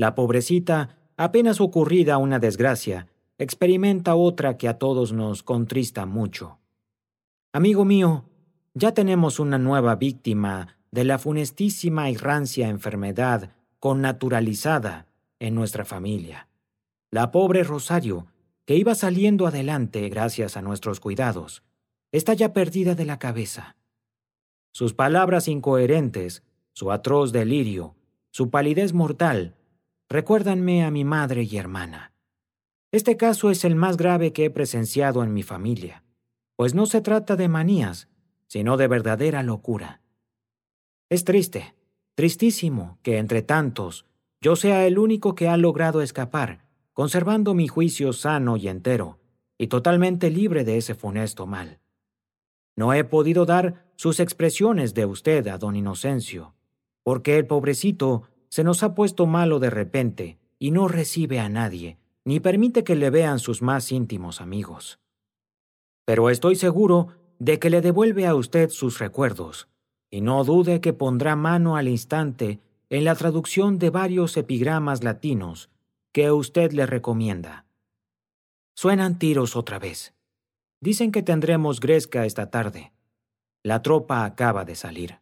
La pobrecita, apenas ocurrida una desgracia, experimenta otra que a todos nos contrista mucho. Amigo mío, ya tenemos una nueva víctima de la funestísima y rancia enfermedad connaturalizada en nuestra familia. La pobre Rosario, que iba saliendo adelante gracias a nuestros cuidados, está ya perdida de la cabeza. Sus palabras incoherentes, su atroz delirio, su palidez mortal, recuérdanme a mi madre y hermana. Este caso es el más grave que he presenciado en mi familia, pues no se trata de manías, sino de verdadera locura. Es triste, tristísimo, que entre tantos yo sea el único que ha logrado escapar, conservando mi juicio sano y entero, y totalmente libre de ese funesto mal. No he podido dar sus expresiones de usted a don Inocencio, porque el pobrecito se nos ha puesto malo de repente y no recibe a nadie, ni permite que le vean sus más íntimos amigos. Pero estoy seguro de que le devuelve a usted sus recuerdos, y no dude que pondrá mano al instante en la traducción de varios epigramas latinos que usted le recomienda. Suenan tiros otra vez. Dicen que tendremos gresca esta tarde. La tropa acaba de salir.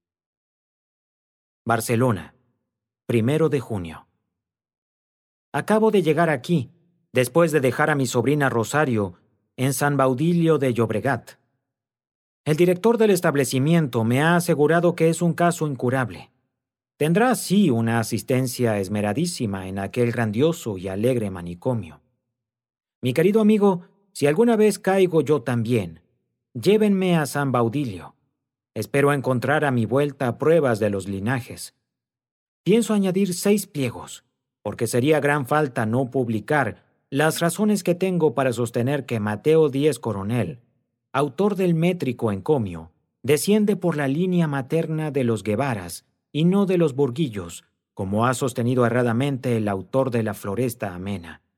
Barcelona, 1 de junio. Acabo de llegar aquí, después de dejar a mi sobrina Rosario en San Baudilio de Llobregat. El director del establecimiento me ha asegurado que es un caso incurable. Tendrá, sí, una asistencia esmeradísima en aquel grandioso y alegre manicomio. Mi querido amigo, si alguna vez caigo yo también, llévenme a San Baudilio. Espero encontrar a mi vuelta pruebas de los linajes. Pienso añadir 6 pliegos, porque sería gran falta no publicar las razones que tengo para sostener que Mateo Díez Coronel, autor del métrico encomio, desciende por la línea materna de los Guevaras y no de los Burguillos, como ha sostenido erradamente el autor de la Floresta Amena.